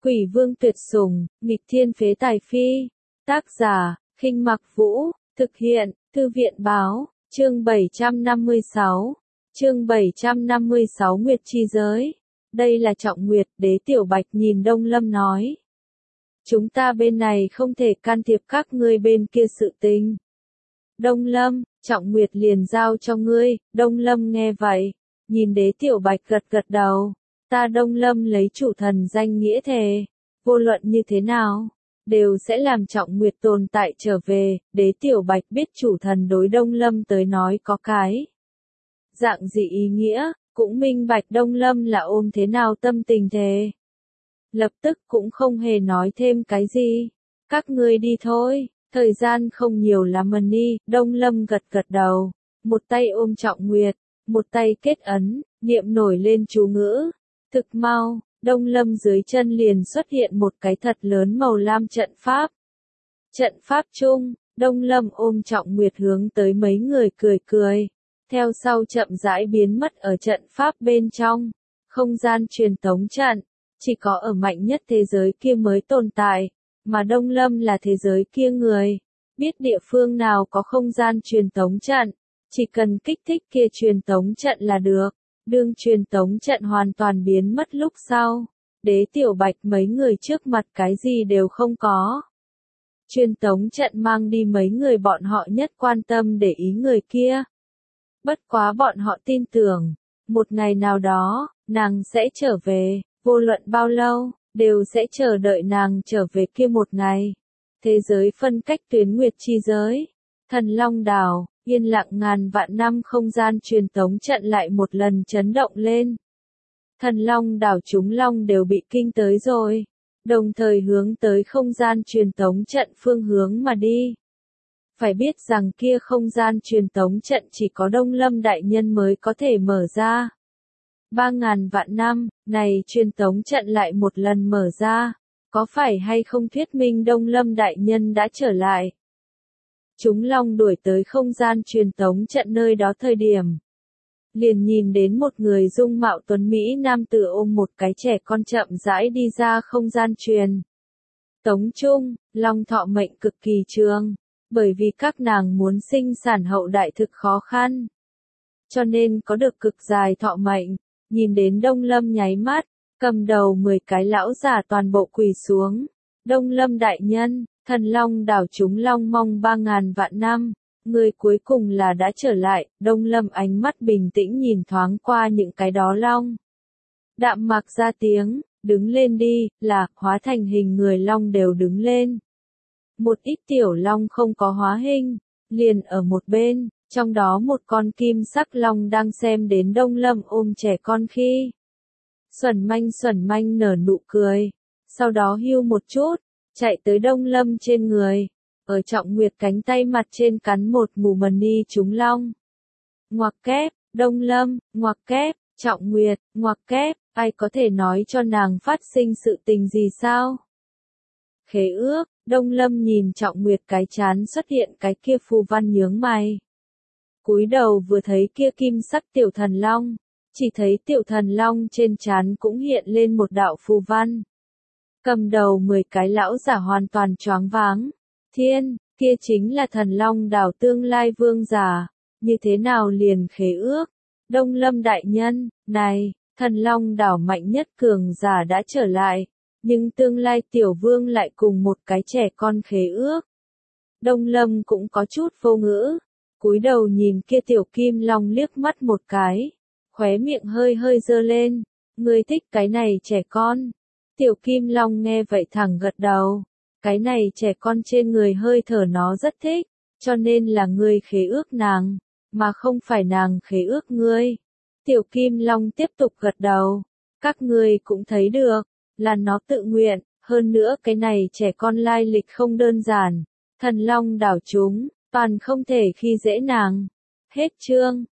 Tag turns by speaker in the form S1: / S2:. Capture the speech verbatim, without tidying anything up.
S1: Quỷ vương tuyệt sủng, nghịch thiên phế tài phi. Tác giả, Khinh Mặc Vũ, thực hiện, Thư viện báo, chương bảy trăm năm mươi sáu. Chương bảy trăm năm mươi sáu Nguyệt chi giới. Đây là Trọng Nguyệt, Đế Tiểu Bạch nhìn Đông Lâm nói. Chúng ta bên này không thể can thiệp các ngươi bên kia sự tình. Đông Lâm, Trọng Nguyệt liền giao cho ngươi. Đông Lâm nghe vậy, nhìn Đế Tiểu Bạch gật gật đầu. Ta Đông Lâm lấy chủ thần danh nghĩa thề, vô luận như thế nào, đều sẽ làm Trọng Nguyệt tồn tại trở về. Đế Tiểu Bạch biết chủ thần đối Đông Lâm tới nói có cái dạng gì ý nghĩa, cũng minh bạch Đông Lâm là ôm thế nào tâm tình thề. Lập tức cũng không hề nói thêm cái gì. Các ngươi đi thôi, thời gian không nhiều lắm đi. Đông Lâm gật gật đầu, một tay ôm Trọng Nguyệt, một tay kết ấn, niệm nổi lên chú ngữ. Thực mau, Đông Lâm dưới chân liền xuất hiện một cái thật lớn màu lam trận pháp. Trận pháp chung, Đông Lâm ôm Trọng Nguyệt hướng tới mấy người cười cười, theo sau chậm rãi biến mất ở trận pháp bên trong. Không gian truyền tống trận, chỉ có ở mạnh nhất thế giới kia mới tồn tại, mà Đông Lâm là thế giới kia người, biết địa phương nào có không gian truyền tống trận, chỉ cần kích thích kia truyền tống trận là được. Đương truyền tống trận hoàn toàn biến mất lúc sau, Đế Tiểu Bạch mấy người trước mặt cái gì đều không có. Truyền tống trận mang đi mấy người bọn họ nhất quan tâm để ý người kia. Bất quá bọn họ tin tưởng, một ngày nào đó, nàng sẽ trở về, vô luận bao lâu, đều sẽ chờ đợi nàng trở về kia một ngày. Thế giới phân cách tuyến nguyệt chi giới, Thần Long Đảo. Yên lặng ngàn vạn năm không gian truyền tống trận lại một lần chấn động lên. Thần Long Đảo chúng long đều bị kinh tới rồi, đồng thời hướng tới không gian truyền tống trận phương hướng mà đi. Phải biết rằng kia không gian truyền tống trận chỉ có Đông Lâm đại nhân mới có thể mở ra. Ba ngàn vạn năm, này truyền tống trận lại một lần mở ra, có phải hay không thuyết minh Đông Lâm đại nhân đã trở lại? Chúng long đuổi tới không gian truyền tống trận nơi đó thời điểm. Liền nhìn đến một người dung mạo tuấn Mỹ nam tử ôm một cái trẻ con chậm rãi đi ra không gian truyền tống chung. Long thọ mệnh cực kỳ trường, bởi vì các nàng muốn sinh sản hậu đại thực khó khăn, cho nên có được cực dài thọ mệnh. Nhìn đến Đông Lâm nháy mắt, cầm đầu mười cái lão già toàn bộ quỳ xuống. Đông Lâm đại nhân, Thần Long Đảo chúng long mong ba ngàn vạn năm, người cuối cùng là đã trở lại. Đông Lâm ánh mắt bình tĩnh nhìn thoáng qua những cái đó long. Đạm mạc ra tiếng, đứng lên đi, là, hóa thành hình người long đều đứng lên. Một ít tiểu long không có hóa hình, liền ở một bên, trong đó một con kim sắc long đang xem đến Đông Lâm ôm trẻ con khi. Xuẩn manh xuẩn manh nở nụ cười, sau đó hưu một chút, chạy tới Đông Lâm trên người, ở Trọng Nguyệt cánh tay mặt trên cắn một mù mần ni trúng long. Ngoặc kép, Đông Lâm, ngoặc kép, Trọng Nguyệt, ngoặc kép, ai có thể nói cho nàng phát sinh sự tình gì sao? Khế ước, Đông Lâm nhìn Trọng Nguyệt cái chán xuất hiện cái kia phù văn nhướng mày. Cúi đầu vừa thấy kia kim sắc tiểu thần long, chỉ thấy tiểu thần long trên chán cũng hiện lên một đạo phù văn. Cầm đầu mười cái lão giả hoàn toàn choáng váng. Thiên, kia chính là Thần Long Đảo tương lai vương giả, như thế nào liền khế ước? Đông Lâm đại nhân, này, Thần Long Đảo mạnh nhất cường giả đã trở lại, nhưng tương lai tiểu vương lại cùng một cái trẻ con khế ước. Đông Lâm cũng có chút vô ngữ, cúi đầu nhìn kia tiểu kim long liếc mắt một cái, khóe miệng hơi hơi giơ lên, ngươi thích cái này trẻ con. Tiểu Kim Long nghe vậy thẳng gật đầu, cái này trẻ con trên người hơi thở nó rất thích, cho nên là ngươi khế ước nàng, mà không phải nàng khế ước ngươi. Tiểu Kim Long tiếp tục gật đầu, các ngươi cũng thấy được, là nó tự nguyện, hơn nữa cái này trẻ con lai lịch không đơn giản, Thần Long Đảo chúng, toàn không thể khi dễ nàng. Hết chương.